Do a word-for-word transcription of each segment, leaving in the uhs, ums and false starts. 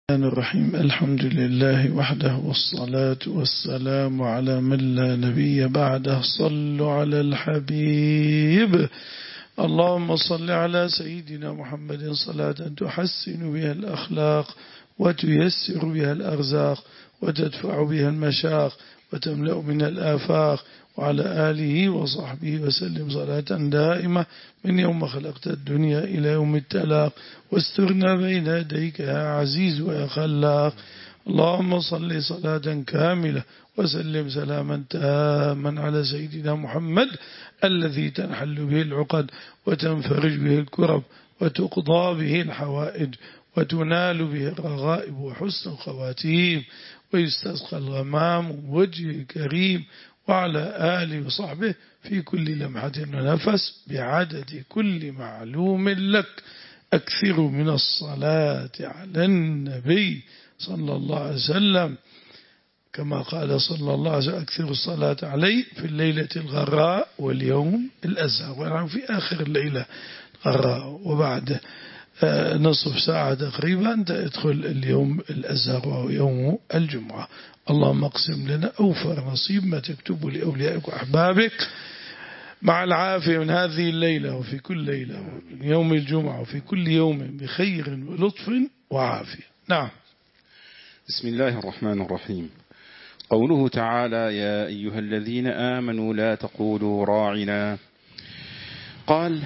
الرحمن الرحيم. الحمد لله وحده والصلاة والسلام على من لا نبي بعده. صلوا على الحبيب. اللهم صل على سيدنا محمد صلاة تحسن بها الأخلاق وتيسر بها الأرزاق وتدفع بها المشاق وتملأ من الآفاق، وعلى آله وصحبه وسلم صلاة دائمة من يوم خلقت الدنيا إلى يوم التلاق، واسترنا بين يديك يا عزيز ويا خلاق. اللهم صل صلاة كاملة وسلم سلاما تاما على سيدنا محمد الذي تنحل به العقد وتنفرج به الكرب وتقضى به الحوائج وتنال به الرغائب وحسن الخواتيم ويستسقى الغمام وجه الكريم، وعلى آله وصحبه في كل لمحة ونفس بعدد كل معلوم لك. أكثر من الصلاة على النبي صلى الله عليه وسلم، كما قال صلى الله عليه وسلم: أكثر الصلاة عليه في الليلة الغراء واليوم الأزهر. ونحن في آخر الليلة الغراء، وبعد نصف ساعة تقريبا تدخل اليوم الأزهر وهو يوم الجمعة. اللهم اقسم لنا أوفر نصيب ما تكتبه لأوليائك وأحبابك مع العافية من هذه الليلة وفي كل ليلة ومن يوم الجمعة وفي كل يوم بخير ولطف وعافية. نعم. بسم الله الرحمن الرحيم. قوله تعالى: يا أيها الذين آمنوا لا تقولوا راعنا. قال: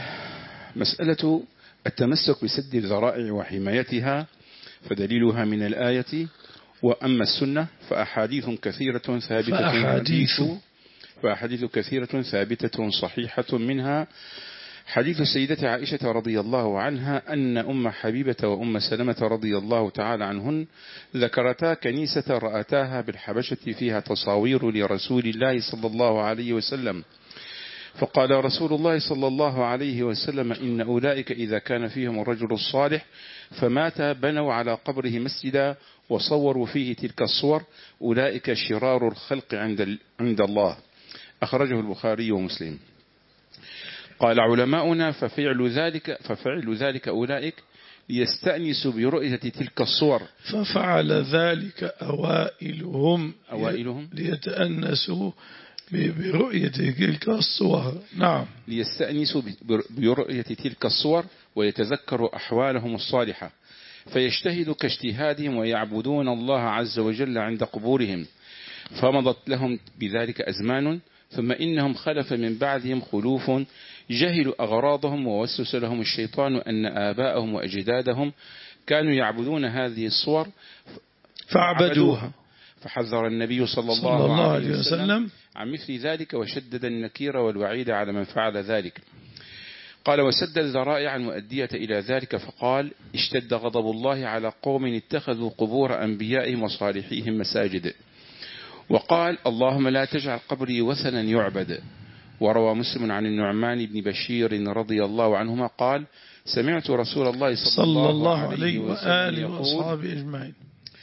مسألة التمسك بسد الذرائع وحمايتها فدليلها من الآية، وأما السنة فأحاديث كثيرة ثابتة فأحاديث, فأحاديث كثيرة ثابتة صحيحة، منها حديث السيدة عائشة رضي الله عنها أن أم حبيبة وأم سلمة رضي الله تعالى عنهن ذكرتا كنيسة رأتاها بالحبشة فيها تصاوير لرسول الله صلى الله عليه وسلم، فقال رسول الله صلى الله عليه وسلم: إن أولئك إذا كان فيهم الرجل الصالح فمات بنوا على قبره مسجدا وصوروا فيه تلك الصور، أولئك شرار الخلق عند عند الله. أخرجه البخاري ومسلم. قال علماؤنا: ففعل ذلك ففعل ذلك أولئك ليستأنسوا برؤية تلك الصور. ففعل ذلك أوائلهم أوائلهم ليتأنسوا برؤية تلك الصور. نعم. ليستأنسوا برؤية تلك الصور ويتذكروا أحوالهم الصالحة، فيجتهدوا كاجتهادهم ويعبدون الله عز وجل عند قبورهم. فمضت لهم بذلك أزمان، ثم إنهم خلف من بعدهم خلوف جهلوا أغراضهم، ووسوس لهم الشيطان أن آباءهم وأجدادهم كانوا يعبدون هذه الصور فعبدوها، فحذر النبي صلى الله, صلى الله عليه وسلم عن مثل ذلك، وشدد النكير والوعيد على من فعل ذلك. قال: وسد الذرائع المؤدية إلى ذلك، فقال: اشتد غضب الله على قوم اتخذوا قبور أنبيائهم وصالحيهم مساجد. وقال: اللهم لا تجعل قبري وثنا يعبد. وروى مسلم عن النعمان بن بشير رضي الله عنهما قال: سمعت رسول الله صلى, صلى الله عليه وآله وأصحابه أجمعين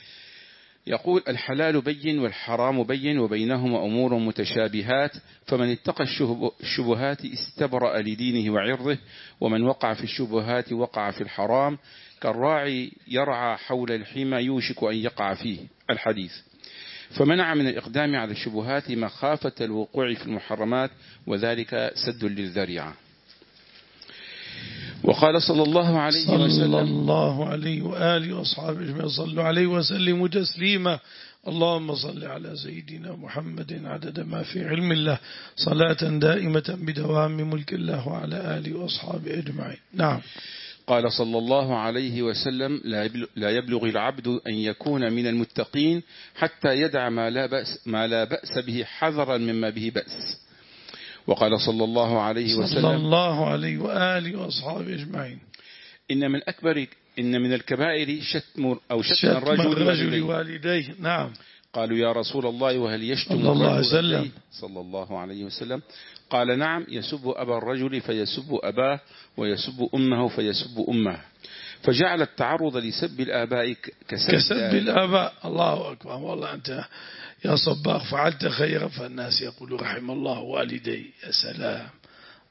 يقول: الحلال بين والحرام بين وبينهما أمور متشابهات، فمن اتقى الشبهات استبرأ لدينه وعرضه، ومن وقع في الشبهات وقع في الحرام، كالراعي يرعى حول الحمى يوشك أن يقع فيه. الحديث. فمنع من الإقدام على الشبهات مخافة الوقوع في المحرمات، وذلك سد للذريعة. وقال صلى الله عليه صلى وسلم: صلى الله عليه وآله وأصحابه أجمعين صلوا عليه وسلموا تسليما. اللهم صل على سيدنا محمد عدد ما في علم الله، صلاة دائمة بدوام ملك الله، وعلى آله وأصحابه أجمعين. نعم. قال صلى الله عليه وسلم: لا يبلغ العبد أن يكون من المتقين حتى يدع ما لا بأس, ما لا بأس به حذرا مما به بأس. وقال صلى الله عليه وسلم: صلى الله عليه وآله وأصحابه أجمعين: إن من أكبر إن من الكبائر شتم أو شتم, شتم الرجل, الرجل والديه. نعم. قالوا: يا رسول الله وهل يشتم الرجل والديه صلى الله عليه وسلم؟ قال: نعم، يسب أبا الرجل فيسب أباه، ويسب أمه فيسب أمه. فجعل التعرض لسب الآباء كسب, كسب الآباء. الله أكبر. والله أنت يا صباغ فعلت خيرا، فالناس يقول رحم الله والدي. يا سلام.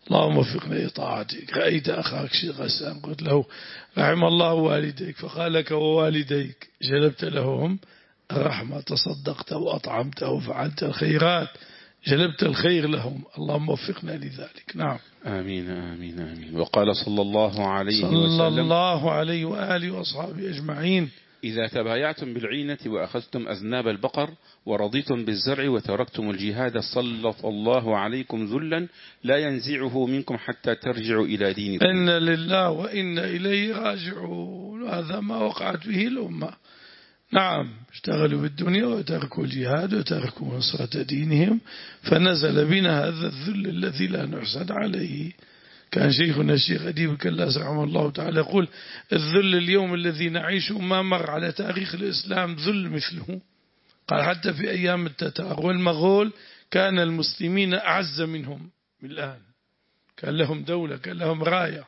اللهم وفقنا لطاعتك. رأيت أخاك شيء غسان قلت له رحم الله والديك، فقال لك ووالديك، جلبت لهم الرحمة، تصدقت وأطعمت وفعلت الخيرات، جلبت الخير لهم. اللهم وفقنا لذلك. نعم. آمين آمين آمين. وقال صلى الله عليه صلى وسلم صلى الله عليه وآله وأصحابه أجمعين: إذا تبايعتم بالعينة وأخذتم أذناب البقر ورضيتم بالزرع وتركتم الجهاد سلط الله عليكم ذلا لا ينزعه منكم حتى ترجعوا إلى دينكم. إن لله وإن إليه راجعون. هذا ما وقعت به الأمة. نعم، اشتغلوا بالدنيا وتركوا الجهاد وتركوا نصرة دينهم، فنزل بنا هذا الذل الذي لا نحسد عليه. كان شيخنا الشيخ أديب كلاس رحمه الله تعالى يقول: الذل اليوم الذي نعيشه ما مر على تاريخ الإسلام ذل مثله. قال حتى في أيام التتار والمغول كان المسلمين أعز منهم من الآن، كان لهم دولة، كان لهم راية.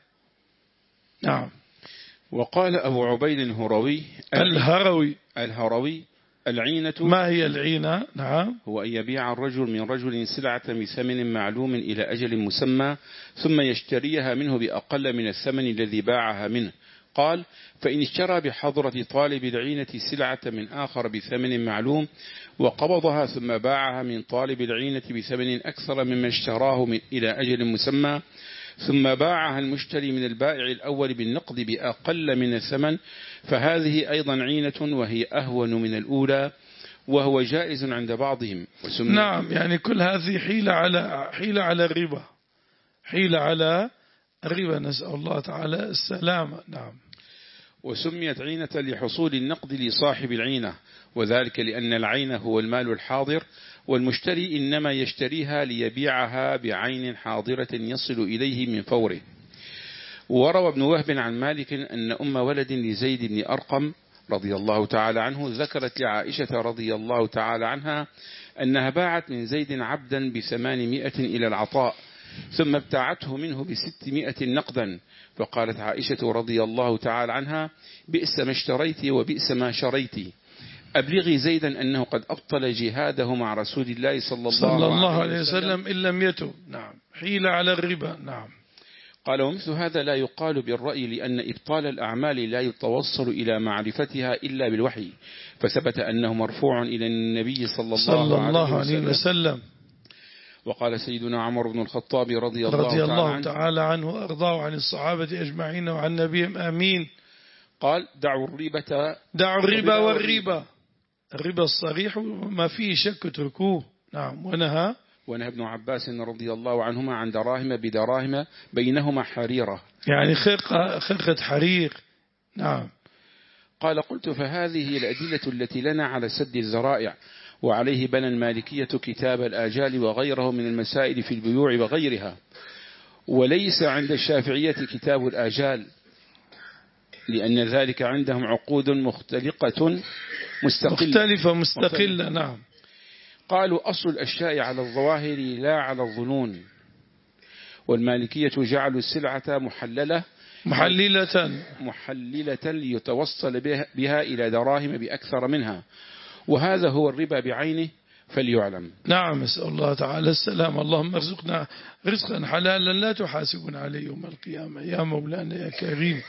نعم. وقال أبو عبيد الهروي الهروي الهروي العينة. ما هي العينة؟ نعم، هو أن يبيع الرجل من رجل سلعة بثمن معلوم إلى أجل مسمى ثم يشتريها منه بأقل من الثمن الذي باعها منه. قال: فإن اشترى بحضرة طالب العينة سلعة من آخر بثمن معلوم وقبضها ثم باعها من طالب العينة بثمن أكثر مما اشتراه من إلى أجل مسمى ثم باعها المشتري من البائع الأول بالنقد بأقل من الثمن، فهذه أيضا عينة وهي أهون من الأولى، وهو جائز عند بعضهم. نعم، يعني كل هذه حيلة على حيلة على الربا، حيلة على الربا، نسأل الله تعالى السلامة. نعم. وسميت عينة لحصول النقد لصاحب العينة، وذلك لأن العين هو المال الحاضر، والمشتري إنما يشتريها ليبيعها بعين حاضرة يصل إليه من فوره. وروى ابن وهب عن مالك أن أم ولد لزيد بن أرقم رضي الله تعالى عنه ذكرت لعائشة رضي الله تعالى عنها أنها باعت من زيد عبدا بثمانمائة إلى العطاء ثم ابتاعته منه بستمائة نقدا، فقالت عائشة رضي الله تعالى عنها: بئس ما اشتريت وبئس ما شريت، أبلغي زيدا أنه قد أبطل جهاده مع رسول الله صلى الله, صلى الله عليه وسلم إن لم يتب. نعم، حيل على الربا. نعم. قال: ومثل هذا لا يقال بالرأي، لأن إبطال الأعمال لا يتوصل إلى معرفتها إلا بالوحي، فثبت أنه مرفوع إلى النبي صلى الله, صلى الله عليه وسلم. وسلم. وقال سيدنا عمر بن الخطاب رضي الله, رضي الله تعالى, تعالى عنه وأرضاه عن الصحابة أجمعين وعن نبيهم آمين. قال: دعوا الربا دعوا الربا والربا، الربا الصريح ما فيه شك اتركوه. نعم. ونهى ونهى ابن عباس رضي الله عنهما عن دراهم بدراهم بينهما حريرة، يعني خرقة خرقة حرير. نعم. قال: قلت: فهذه الأدلة التي لنا على سد الذرائع، وعليه بنى المالكية كتاب الآجال وغيره من المسائل في البيوع وغيرها، وليس عند الشافعية كتاب الآجال، لأن ذلك عندهم عقود مختلقة مستقلة مختلفة مستقلة. نعم. قالوا: أصل الأشياء على الظواهر لا على الظنون، والمالكية جعلوا السلعة محللة محللة محللة ليتوصل بها إلى دراهم بأكثر منها، وهذا هو الربا بعينه فليعلم. نعم. نسأل الله تعالى السلام. اللهم ارزقنا رزقا حلالا لا تحاسبنا عليه يوم القيامة يا مولانا يا كريم.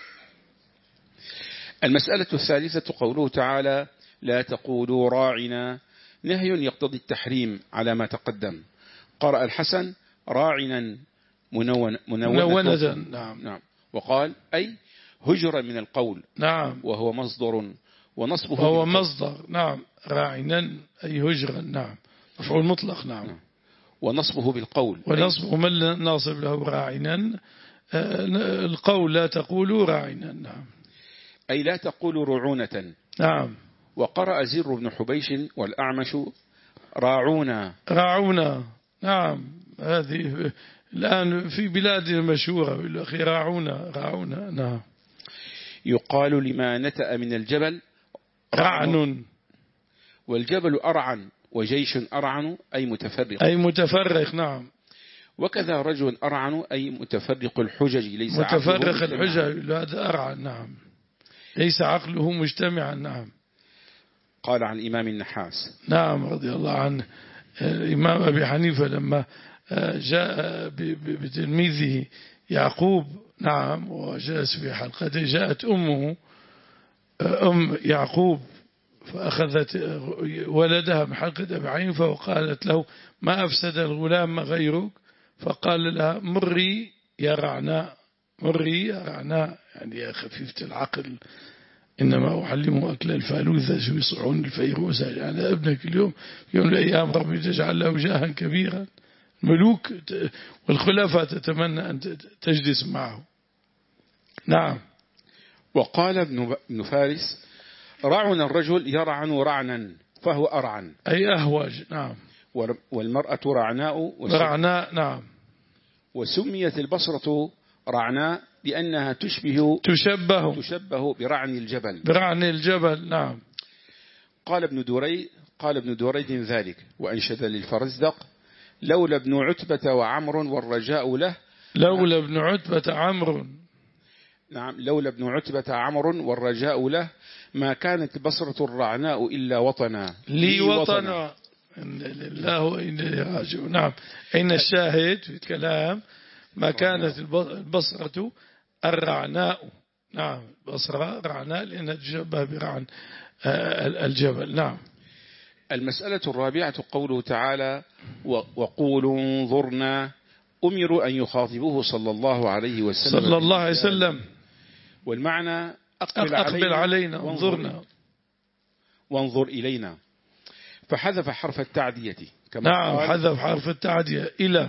المسألة الثالثة قوله تعالى: لا تقولوا راعنا، نهي يقتضي التحريم على ما تقدم. قرأ الحسن: راعنا منونة, منونة. نعم. نعم. وقال: أي هجرا من القول. نعم. وهو مصدر ونصبه وهو مصدر. نعم. راعنا أي هجرا. نعم. مفعول مطلق. نعم. نعم. ونصبه بالقول، ونصبه من ناصب له راعنا القول لا تقولوا راعنا. نعم. أي لا تقولوا رعونة. نعم. وقرأ زر بن حبيش والأعمش: راعونا راعونا. نعم. هذه الآن في بلادنا مشهورة بالأخي، راعونا راعونا. نعم. يقال لما نتأ من الجبل رعن، والجبل أرعن، وجيش أرعن أي متفرق أي متفرق. نعم. وكذا رجل أرعن أي متفرق الحجج، ليس متفرق الحجج، هذا أرعن. نعم. ليس عقله مجتمعا. نعم. قال عن الإمام النحاس. نعم رضي الله عنه الإمام أبي حنيفة لما جاء بتلميذه يعقوب نعم وجلس في حلقته، جاءت أمه أم يعقوب فأخذت ولدها من حلقة أبي حنيفة وقالت له ما أفسد الغلام غيرك، فقال لها مري يا رعناء، مري يا رعناء، يعني يا خفيفة العقل إنما أعلمه أكل الفالوذة شو يصعون الفيروسة، يعني ابنك اليوم في يوم من الأيام ربي تجعل له جاها كبيرا، الملوك والخلفاء تتمنى أن تجلس معه. نعم. وقال ابن فارس رعن الرجل يرعن رعنا فهو أرعن أي أهوج. نعم. والمرأة رعناء رعناء. نعم. وسميت البصرة رعناء لأنها تشبه تشبه تشبه برعن الجبل برعن الجبل. نعم. قال ابن دريد قال ابن دريد ذلك وأنشد للفرزدق لولا ابن عتبة وعمر والرجاء له لولا ابن عتبة عمرو نعم لولا ابن عتبة عمر والرجاء له ما كانت البصرة الرعناء إلا وطنا لي وطنا لله وإنا راجعون. نعم. أين الشاهد في الكلام؟ ما كانت البصرة الرعناء. نعم. بصرة رعناء لأنها تشبه برعن الجبل. نعم. المسألة الرابعة قوله تعالى وقولوا انظرنا، أمروا أن يخاطبوه صلى الله عليه وسلم صلى الله عليه وسلم، والمعنى أقبل, أقبل علينا, علينا وانظرنا وانظر إلينا، فحذف حرف التعدية كما نعم قال حذف حرف التعدية إلى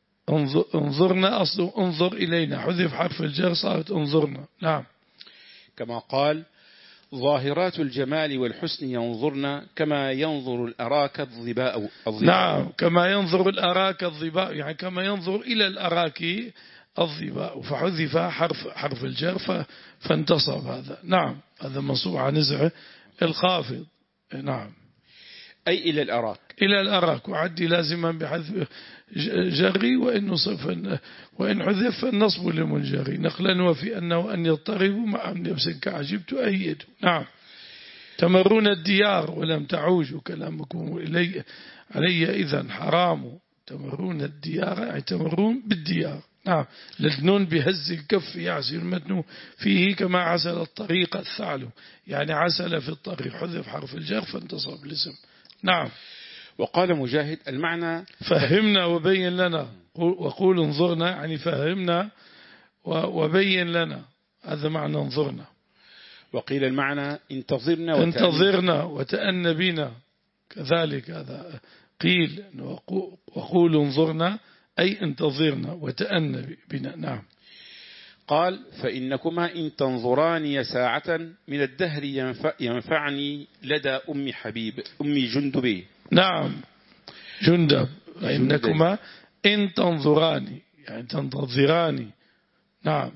انظرنا، أصله انظر إلينا، حذف حرف الجر صارت انظرنا. نعم. كما قال ظاهرات الجمال والحسن ينظرنا كما ينظر الأراك الظباء. نعم. كما ينظر الأراك الظباء، يعني كما ينظر إلى الأراك الظباء، فحذف حرف حرف الجر فانتصب هذا. نعم. هذا منصوب عن نزع الخافض. نعم. أي إلى الأراك إلى الأراك، وعدي لازما بحذف جري وإن نصف وإن حذف النصب للمنجري نقلا وفي أنه أن يضطربوا مع أن يبسن كعجبت أيد. نعم. تمرون الديار ولم تعوجوا كلامكم إلي علي إذن حرام، تمرون الديار يعني تمرون بالديار. نعم. لدنون بهز الكف يعسر المتن فيه كما عسل الطريق الثعلب، يعني عسل في الطريق، حذف حرف الجر فانتصب الاسم. نعم. وقال مجاهد المعنى فهمنا وبين لنا، وقول انظرنا يعني فهمنا وبين لنا، هذا معنى انظرنا. وقيل المعنى انتظرنا وتأن انتظرنا وتأن بنا، كذلك هذا قيل وقول انظرنا أي انتظرنا وتأن بنا. نعم. قال فإنكما إن تنظراني ساعة من الدهر ينفع ينفعني لدى أم حبيب أم جندب. نعم. جندب. فإنكما إن تنظراني يعني تنتظراني. نعم.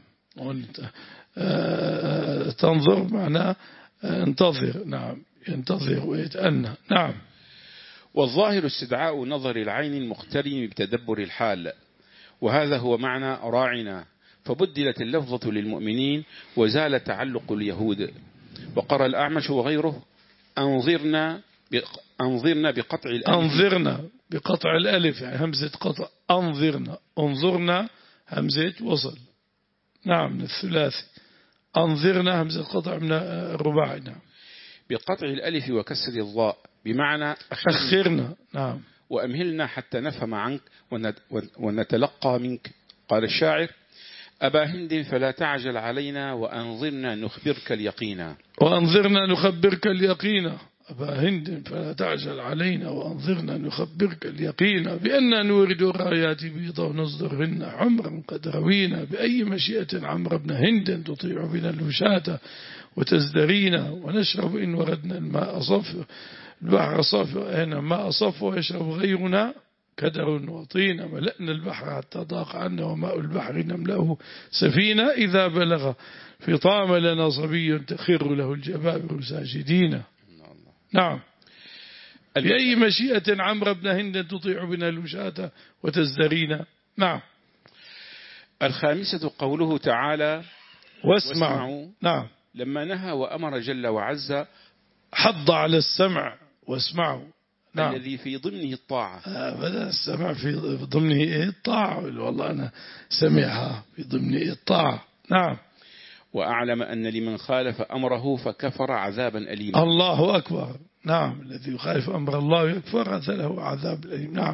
تنظر معناه انتظر. نعم. ينتظر ويتأنى. نعم. والظاهر استدعاء نظر العين المقترن بتدبر الحال، وهذا هو معنى راعنا، فبدلت اللفظة للمؤمنين وزال تعلق اليهود. وقرأ الأعمش وغيره أنظرنا أنظرنا بقطع الألف أنظرنا بقطع الألف يعني همزة قطع. أنظرنا انظرنا همزة وصل. نعم. من الثلاثي. أنظرنا همزة قطع من الرباعي. نعم. بقطع الألف وكسر الضاء بمعنى أخرنا. نعم. وأمهلنا حتى نفهم عنك ونتلقى منك. قال الشاعر أبا هند فلا تعجل علينا وأنظرنا نخبرك اليقينا. وأنظرنا نخبرك اليقينا. أبا هند فلا تعجل علينا وأنظرنا نخبرك اليقينا بأننا نورد الرايات بيضا ونصدرهن عمرا قد روينا بأي مشيئة عمرو بن هند تطيع بنا الوشاة وتزدرينا ونشرب إن وردنا الماء صف البحر صف أين ماء صف ويشرب غيرنا كدر وطين ملأنا البحر حتى ضاق عنا وماء البحر نملأه سفينة إذا بلغ فطام لنا صبي تخر له الجبابر ساجدين. نعم. بأي مشيئة عمرو بن هند تطيع بنا الوشاة وتزدرينا. نعم. الخامسة قوله تعالى واسمعوا. واسمعوا. نعم. لما نهى وأمر جل وعز حض على السمع واسمعوا، نعم. الذي في ضمنه الطاعة. بدأ السمع في ضمنه إيه الطاعة، والله أنا سمعها في ضمنه الطاعة. نعم. وأعلم أن لمن خالف أمره فكفر عذابا أليما. الله أكبر. نعم، الذي يخالف أمر الله يكفر له عذاب أليم. نعم.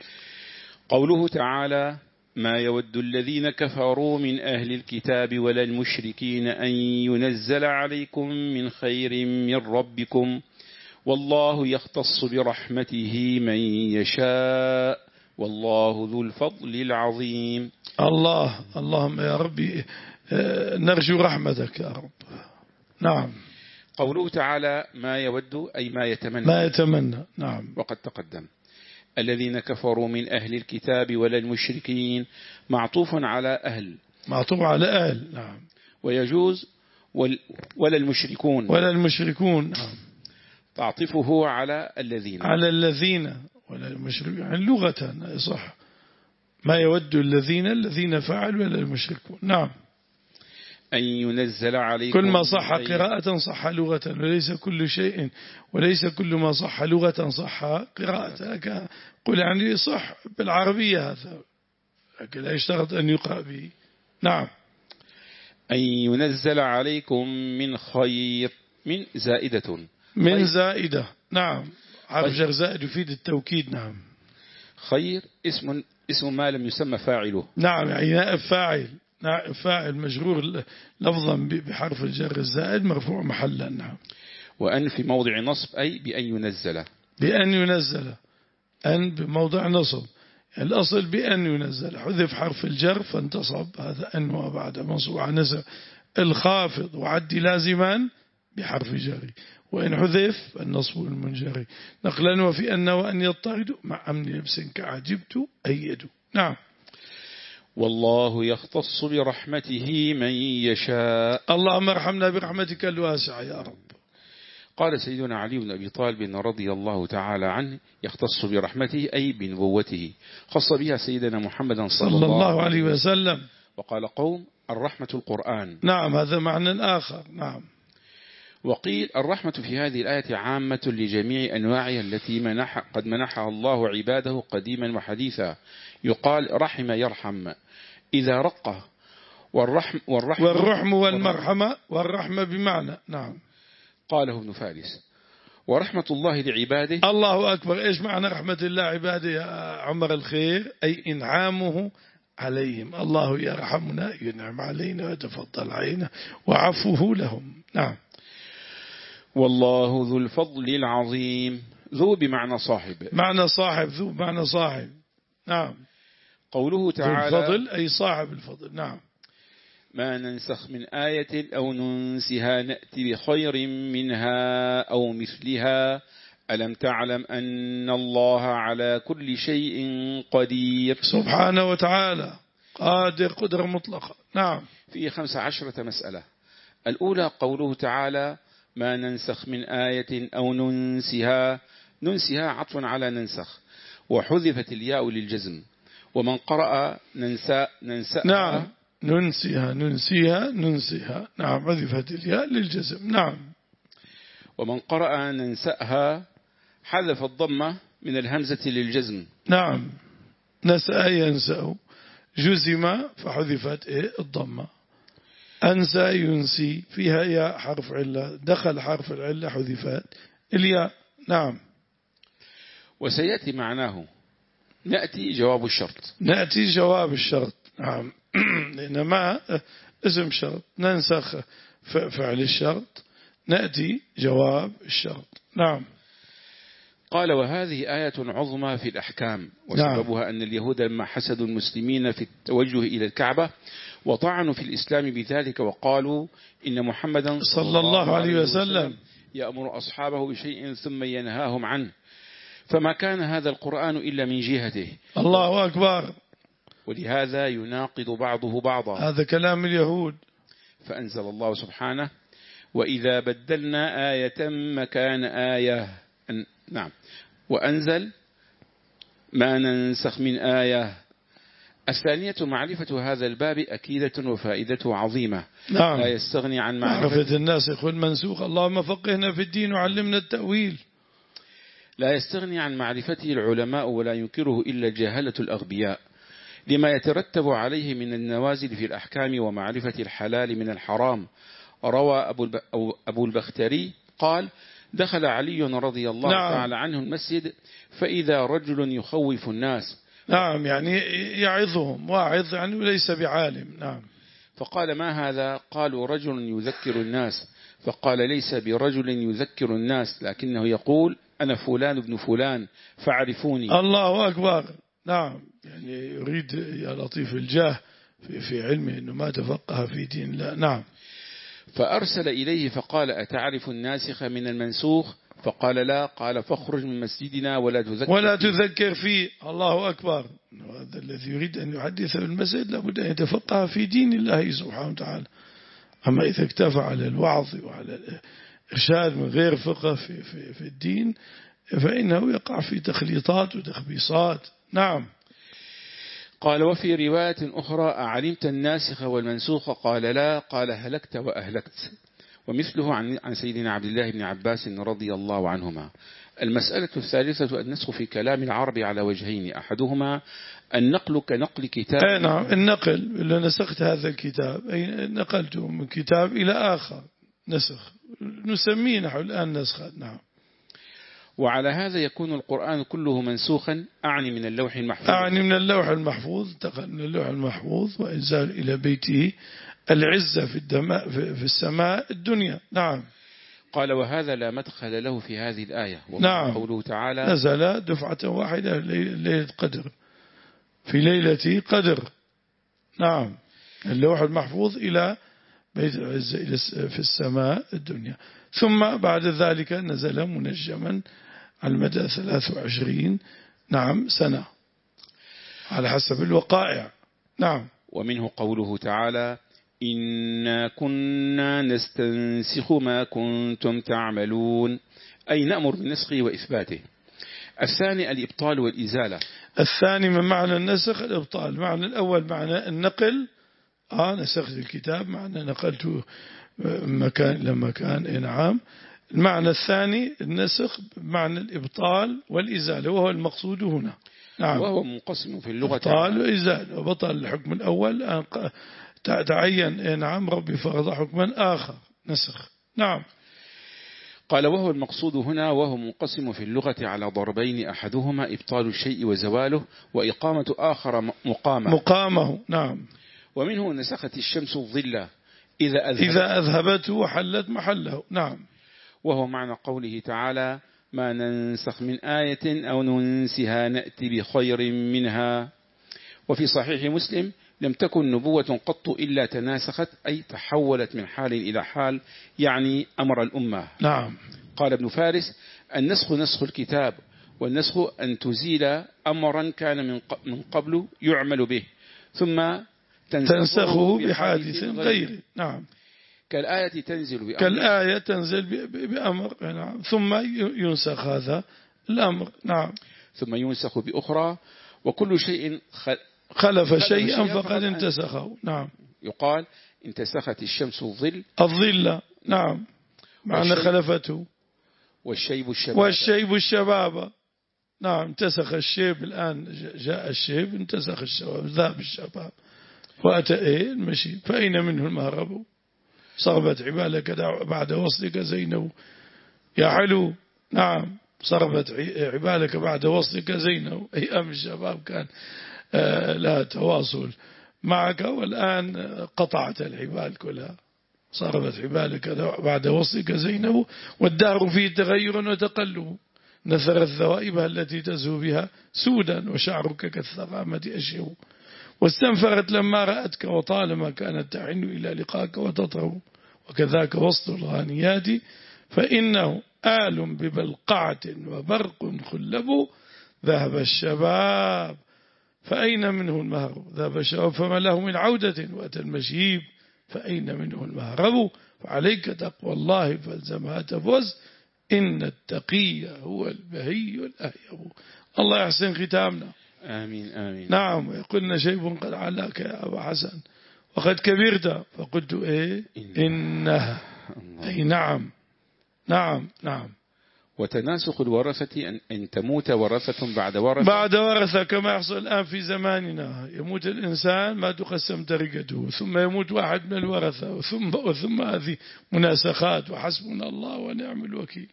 قوله تعالى: ما يود الذين كفروا من أهل الكتاب ولا المشركين أن ينزل عليكم من خير من ربكم والله يختص برحمته من يشاء والله ذو الفضل العظيم. الله اللهم يا ربي نرجو رحمتك يا رب. نعم. قوله تعالى: ما يود أي ما يتمنى. ما يتمنى. نعم. وقد تقدم الذين كفروا من أهل الكتاب ولا المشركين معطوف على أهل. معطوف على أهل. نعم. ويجوز ولا المشركون. ولا المشركون. نعم. تعطفه على الذين. على الذين ولا المشركون يعني لغة صح. ما يود الذين الذين فعلوا ولا المشركون. نعم. أن ينزل عليكم. كل ما صح قراءة صح لغة، وليس كل شيء وليس كل ما صح لغة صح قراءة. قل يعني صح بالعربية هذا، لكن لا يشترط أن يقرأ به. نعم. أن ينزل عليكم من خير. من زائدة. من زائدة. نعم. حرف جر زائد يفيد التوكيد. نعم. خير اسم اسم ما لم يسمى فاعله. نعم، يعني نائب فاعل. نائب فاعل مجرور لفظا بحرف الجر الزائد مرفوع محلا. نعم. وأن في موضع نصب أي بأن ينزل. بأن ينزل. أن بموضع نصب، الأصل بأن ينزل، حذف حرف الجر فانتصب، هذا أن وبعد منصوب على نزل الخافض وعد لازما بحرف جري، وإن حذف النصب المنجري نقلا وفي أن وأن يضطرد مع أمن لبس كعجبت أيد. نعم. والله يختص برحمته من يشاء. اللهم ارحمنا برحمتك الواسعة يا رب. قال سيدنا علي بن أبي طالب رضي الله تعالى عنه: يختص برحمته أي بنبوته، خص بها سيدنا محمد صلى, صلى الله عليه وسلم. وقال قوم: الرحمة القرآن. نعم، هذا معنى آخر. نعم. وقيل الرحمة في هذه الآية عامة لجميع أنواعها التي منح قد منحها الله عباده قديما وحديثا. يقال رحم يرحم إذا رقه، والرحم والرحم والرحم والمرحمة والرحمة بمعنى. نعم. قاله ابن فارس. ورحمة الله لعباده. الله أكبر. إيش معنى رحمة الله عباده يا عمر الخير؟ أي إنعامه عليهم. الله يرحمنا ينعم علينا ويتفضل علينا وعفوه لهم. نعم. والله ذو الفضل العظيم. ذو بمعنى صاحب. معنى صاحب. ذو بمعنى صاحب. نعم. قوله تعالى: الفضل أي صاحب الفضل. نعم. ما ننسخ من آية أو ننسها نأتي بخير منها أو مثلها ألم تعلم أن الله على كل شيء قدير. سبحانه وتعالى قادر قدرة مطلقة. نعم. فيه خمس عشرة مسألة. الأولى قوله تعالى: ما ننسخ من آية أو ننسها. ننسها عطف على ننسخ، وحذفت الياء للجزم. ومن قرأ ننسى ننسى نعم ننسيها ننسيها ننسيها. نعم، حذفت الياء للجزم. نعم. ومن قرأ ننسأها حذف الضمة من الهمزة للجزم. نعم. نسأ ينسأ جزم فحذفت إيه الضمة. أنسى ينسي فيها ياء حرف علة، دخل حرف العلة حذفت الياء. نعم. وسيأتي معناه نأتي جواب الشرط. نأتي جواب الشرط. نعم. لأن ما اسم شرط ننسخ فعل الشرط نأتي جواب الشرط. نعم. قال: وهذه آية عظمى في الأحكام، وسببها نعم. أن اليهود لما حسدوا المسلمين في التوجه إلى الكعبة وطعنوا في الإسلام بذلك وقالوا إن محمدا صلى الله عليه وسلم يأمر أصحابه بشيء ثم ينهاهم عنه، فما كان هذا القرآن إلا من جهته. الله أكبر. ولهذا يناقض بعضه بعضا. هذا كلام اليهود. فأنزل الله سبحانه: وإذا بدلنا آية مكان آية. نعم. وأنزل: ما ننسخ من آية. الثانية معرفة هذا الباب أكيدة وفائدته عظيمة. نعم. لا يستغني عن معرفة, معرفة الناسخ والمنسوخ. اللهم فقهنا في الدين وعلمنا التأويل. لا يستغني عن معرفته العلماء ولا ينكره إلا الجهلة الأغبياء لما يترتب عليه من النوازل في الأحكام ومعرفة الحلال من الحرام. روى أبو البختري قال: دخل علي رضي الله نعم. تعالى عنه المسجد فإذا رجل يخوف الناس. نعم، يعني يعظهم، واعظ يعني وليس بعالم. نعم. فقال: ما هذا؟ قالوا: رجل يذكر الناس. فقال: ليس برجل يذكر الناس، لكنه يقول: أنا فلان ابن فلان فاعرفوني. الله أكبر. نعم، يعني يريد يا لطيف الجاه في, في علمه أنه ما تفقه في دين الله. نعم. فأرسل إليه فقال: أتعرف الناسخ من المنسوخ؟ فقال: لا. قال: فاخرج من مسجدنا ولا تذكر ولا تذكر فيه. الله أكبر. هذا الذي يريد أن يحدث بالمسجد لابد أن يتفقه في دين الله سبحانه وتعالى. أما إذا اكتفى على الوعظ وعلى الإرشاد من غير فقه في, في, في الدين فإنه يقع في تخليطات وتخبيصات. نعم. قال: وفي رواية أخرى: أعلمت الناسخ والمنسوخ؟ قال: لا. قال: هلكت وأهلكت. ومثله عن عن سيدنا عبد الله بن عباس رضي الله عنهما. المسألة الثالثة: النسخ في كلام العرب على وجهين، أحدهما النقل كنقل كتاب. أي نعم، النقل اللي نسخت هذا الكتاب أي نقلته من كتاب إلى آخر، نسخ نسميه نحن الآن نسخة. نعم. وعلى هذا يكون القرآن كله منسوخا، أعني من اللوح المحفوظ. أعني من اللوح المحفوظ، انتقل من اللوح المحفوظ وإنزال إلى بيته العزة في, الدماء في السماء الدنيا. نعم. قال: وهذا لا مدخل له في هذه الآية. نعم. قوله تعالى: نزل دفعة واحدة ليلة قدر، في ليلة قدر. نعم. اللوح المحفوظ إلى بيت العزة في السماء الدنيا، ثم بعد ذلك نزل منجما على مدى ثلاث وعشرين نعم سنة على حسب الوقائع. نعم. ومنه قوله تعالى: إنا كنا نستنسخ ما كنتم تعملون، أي نأمر بنسخه وإثباته. الثاني الإبطال والإزالة. الثاني من معنى النسخ الإبطال. معنى الأول معنى النقل، آه نسخت الكتاب معنى نقلته مكان لما كان. إنعام. المعنى الثاني النسخ بمعنى الإبطال والإزالة، وهو المقصود هنا. نعم. وهو منقسم في اللغة إبطال وإزالة. وبطل الحكم الأول تعين نعم ربي فرض حكما آخر، نسخ. نعم. قال: وهو المقصود هنا، وهو منقسم في اللغة على ضربين، أحدهما إبطال الشيء وزواله، وإقامة آخر مقامه. مقامه. نعم. ومنه نسخت الشمس الظل إذا أذهبت إذا أذهبته وحلت محله. نعم. وهو معنى قوله تعالى: ما ننسخ من آية أو ننسها نأتي بخير منها. وفي صحيح مسلم: لم تكن نبوة قط إلا تناسخت، أي تحولت من حال إلى حال، يعني أمر الأمة. نعم. قال ابن فارس: النسخ نسخ الكتاب، والنسخ أن تزيل أمرا كان من قبل يعمل به ثم تنسخه بحادث غيره. نعم. كالآية تنزل بأمر كالآية تنزل بأمر. نعم. ثم ينسخ هذا الأمر. نعم. ثم ينسخ بأخرى. وكل شيء خل... خلف شيئا فقد انتسخه. نعم. يقال: انتسخت الشمس الظل الظل. نعم. معنى خلفته. والشيب الشباب. والشيب الشباب. نعم. انتسخ الشيب، الآن جاء الشيب انتسخ الشباب، ذهب الشباب وأتى إيه المشيب. فأين منه المهرب؟ صربت عبالك بعد وصلك زينب يا حلو. نعم. صربت عبالك بعد وصلك زينب. أيام الشباب كان آه لا تواصل معك، والآن قطعت العبال كلها. صربت عبالك بعد وصلك زينب، والدهر فيه تغير وتقلب. نثرت ذوائبها التي تزهو بها سودا، وشعرك كالثغامة أشيب. واستنفرت لما رأتك، وطالما كانت تعن إلى لقاك وتطرب. وكذاك وسط الغانيات فإنه آل ببلقعة وبرق خلب. ذهب الشباب فأين منه المهرب؟ ذهب الشباب فما له من عودة، وأتى المشيب فأين منه المهرب؟ فعليك تقوى الله فالزمها تفوز، إن التقي هو البهي الأهيب. الله يحسن ختامنا. آمين آمين. نعم. ويقولنا شيء قد علاك يا أبا حسن وقد كبرت، فقلت إيه إنها أي نعم. نعم. نعم. وتناسخ الورثة أن, أن تموت ورثة بعد ورثة بعد ورثة كما يحصل الآن في زماننا، يموت الإنسان ما تقسم تركته، ثم يموت واحد من الورثة، وثم, وثم هذه مناسخات، وحسبنا الله ونعم الوكيل.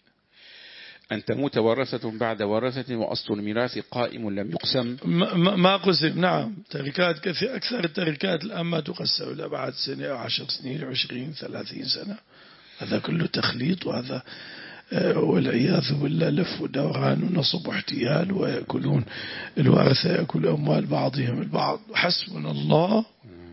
أن تموت ورثة بعد ورثة وأصل الميراث قائم لم يقسم. ما, ما قسم. نعم، تركات كثير، أكثر التركات الآن ما تقسم إلا بعد سنة أو عشر سنين عشرين ثلاثين سنة. هذا كله تخليط، وهذا والعياذ بالله لف ودوران ونصب واحتيال، ويأكلون الورثة يأكل أموال بعضهم البعض. حسبنا الله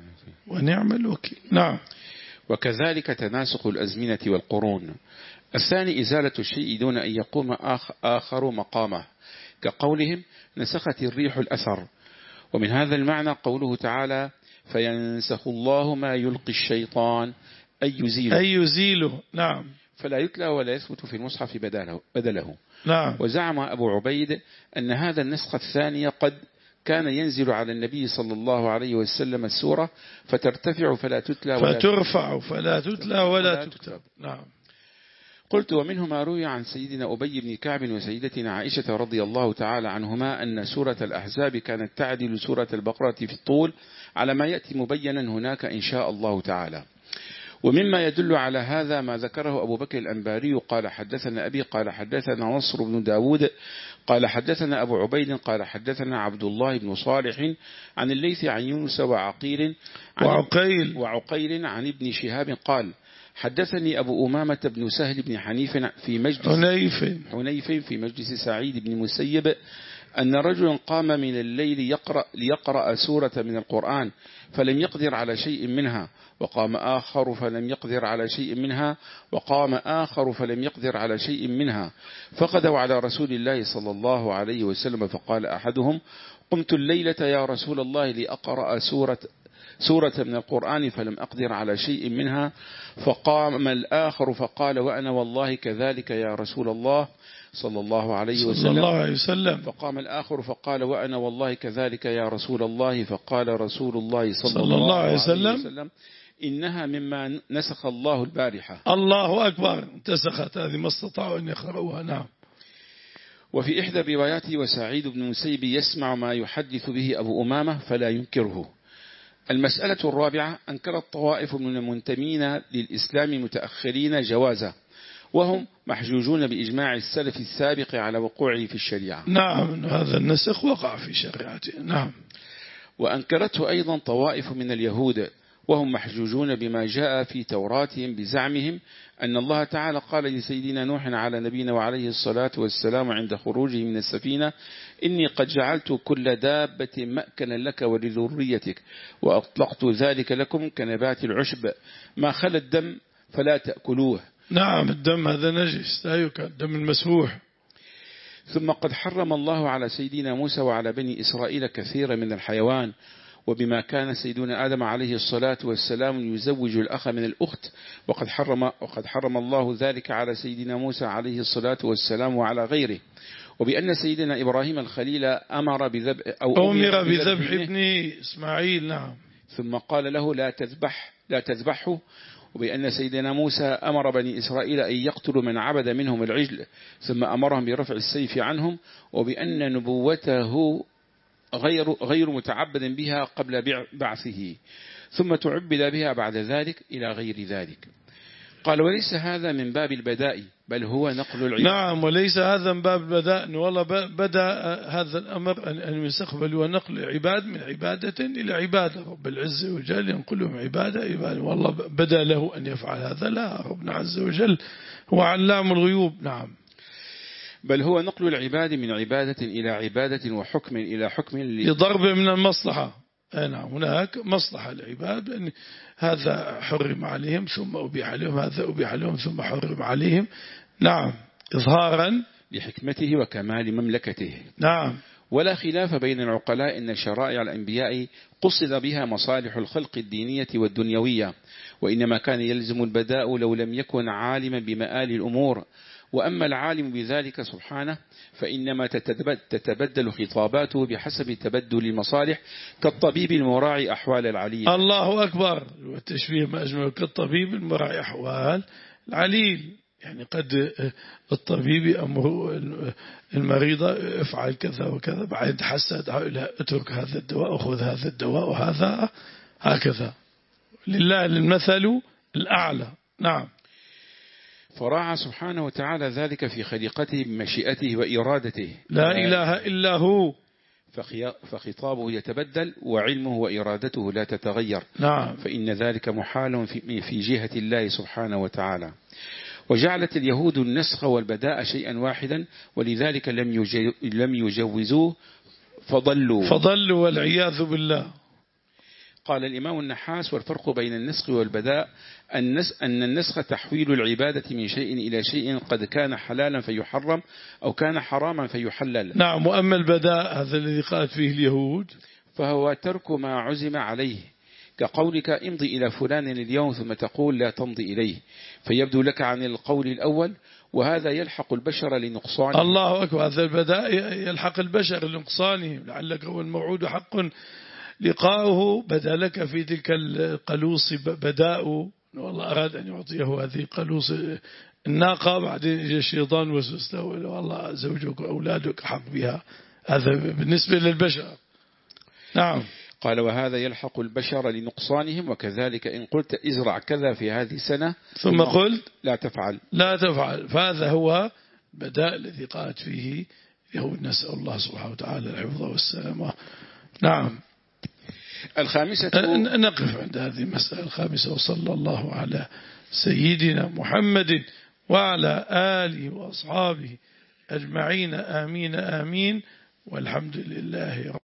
ونعم الوكيل. نعم. وكذلك تناسخ الأزمنة والقرون. الثاني إزالة الشيء دون أن يقوم آخر مقامه، كقولهم نسخت الريح الأثر. ومن هذا المعنى قوله تعالى فينسخ الله ما يلقي الشيطان أي يزيله, أي يزيله. نعم. فلا يتلى ولا يثبت في المصحف بدله, بدله. نعم. وزعم أبو عبيد أن هذا النسخ الثاني قد كان ينزل على النبي صلى الله عليه وسلم السورة فترتفع فلا تتلى ولا فترفع فلا تتلى ولا تكتب. نعم. قلت ومنه ما روي عن سيدنا أبي بن كعب وسيدتنا عائشة رضي الله تعالى عنهما أن سورة الأحزاب كانت تعدل سورة البقرة في الطول على ما يأتي مبينا هناك إن شاء الله تعالى. ومما يدل على هذا ما ذكره أبو بكر الأنباري قال حدثنا أبي قال حدثنا نصر بن داود قال حدثنا أبو عبيد قال حدثنا عبد الله بن صالح عن الليث عن يونس وعقيل عن وعقيل, وعقيل عن ابن شهاب قال حدثني أبو أمامة بن سهل بن حنيف في مجلس حنيف, حنيف في مجلس سعيد بن مسيب أن رجلا قام من الليل يقرأ ليقرأ سورة من القرآن فلم يقدر على شيء منها، وقام آخر فلم يقدر على شيء منها، وقام آخر فلم يقدر على شيء منها، فقدوا على رسول الله صلى الله عليه وسلم فقال أحدهم قمت الليلة يا رسول الله لأقرأ سورة سورة من القرآن فلم أقدر على شيء منها، فقام الآخر فقال وأنا والله كذلك يا رسول الله صلى الله عليه وسلم, صلى الله عليه وسلم. فقام الآخر فقال وأنا والله كذلك يا رسول الله، فقال رسول الله صلى, صلى الله, الله عليه وسلم, وسلم إنها مما نسخ الله البارحة. الله أكبر، انتسخت هذه ما استطاعوا أن يقرأوها. نعم. وفي إحدى الروايات وسعيد بن مسيب يسمع ما يحدث به أبو أمامة فلا ينكره. المسألة الرابعة أنكرت طوائف من المنتمين للإسلام متأخرين جوازه، وهم محجوجون بإجماع السلف السابق على وقوعه في الشريعة. نعم، هذا النسخ وقع في شريعته. نعم. وأنكرته أيضا طوائف من اليهود، وهم محجوجون بما جاء في توراتهم بزعمهم أن الله تعالى قال لسيدنا نوح على نبينا وعليه الصلاة والسلام عند خروجه من السفينة إني قد جعلت كل دابة مأكلا لك ولذريتك وأطلقت ذلك لكم كنبات العشب ما خلا الدم فلا تأكلوه. نعم، الدم هذا نجس لا يؤكل، الدم المسفوح. ثم قد حرم الله على سيدنا موسى وعلى بني إسرائيل كثيرا من الحيوان، وبما كان سيدنا آدم عليه الصلاة والسلام يزوج الأخ من الأخت، وقد حرم, وقد حرم الله ذلك على سيدنا موسى عليه الصلاة والسلام وعلى غيره. وبأن سيدنا إبراهيم الخليل أمر بذبح أو أمر بذبح ابنه إسماعيل. نعم. ثم قال له لا تذبح لا تذبحه. وبأن سيدنا موسى أمر بني إسرائيل أن يقتلوا من عبد منهم العجل ثم أمرهم برفع السيف عنهم. وبأن نبوته غير غير متعبد بها قبل بعثه ثم تعبد بها بعد ذلك إلى غير ذلك. قال وليس هذا من باب البداء بل هو نقل العباد. نعم، وليس هذا من باب البداء، والله بدأ هذا الأمر أن المستقبل ونقل العباد من عبادة إلى عبادة. رب العزة وجل ينقلهم عبادة عبادة، والله بدأ له أن يفعل هذا؟ لا، ربنا عز وجل هو علام الغيوب. نعم. بل هو نقل العباد من عبادة إلى عبادة وحكم إلى حكم لضرب من المصلحة. نعم، هناك مصلحة العباد أن هذا حرم عليهم ثم أبيح عليهم، هذا أبيح عليهم ثم حرم عليهم. نعم، إظهارا لحكمته وكمال مملكته. نعم. ولا خلاف بين العقلاء أن شرائع الأنبياء قصد بها مصالح الخلق الدينية والدنيوية، وإنما كان يلزم البداء لو لم يكن عالما بمآل الأمور. وأما العالم بذلك سبحانه فإنما تتبدل خطاباته بحسب تبدل المصالح كالطبيب المراعي أحوال العليل. الله أكبر، والتشبيه ما أجمل، كالطبيب المراعي أحوال العليل. يعني قد الطبيب يأمر المريضة افعل كذا وكذا، بعد حسد لا اترك هذا الدواء أخذ هذا الدواء وهذا هكذا. لله المثل الأعلى. نعم. فراعى سبحانه وتعالى ذلك في خليقته بمشيئته وإرادته، لا إله إلا هو، فخطابه يتبدل وعلمه وإرادته لا تتغير. نعم. فإن ذلك محال في جهة الله سبحانه وتعالى. وجعلت اليهود النسخ والبداء شيئا واحدا، ولذلك لم يجوزوه فضلوا فضلوا والعياذ بالله. قال الإمام النحاس: والفرق بين النسخ والبداء أن النسخ تحويل العبادة من شيء إلى شيء قد كان حلالا فيحرم أو كان حراما فيحلل. نعم. وأما البداء هذا الذي قالت فيه اليهود فهو ترك ما عزم عليه، كقولك امضي إلى فلان اليوم ثم تقول لا تمضي إليه، فيبدو لك عن القول الأول، وهذا يلحق البشر لنقصانه. الله أكبر. هذا البداء يلحق البشر لنقصانه، لعلك هو الموعود حق لقاؤه، بدا لك في تلك القلوص بداء، والله أراد أن يعطيه هذه قلوص الناقة، بعدين يجي الشيطان وسوس له والله زوجك وأولادك حق بها. هذا بالنسبة للبشر. نعم. قال: وهذا يلحق البشر لنقصانهم، وكذلك إن قلت ازرع كذا في هذه السنة ثم قلت لا تفعل لا تفعل، فهذا هو بداء الذي قالت فيه يهود. نسأل الله سبحانه وتعالى الحفظ والسلامة. نعم. الخامسة، نقف عند هذه المسألة الخامسة، وصلى الله على سيدنا محمد وعلى آله وأصحابه أجمعين. آمين آمين، والحمد لله رب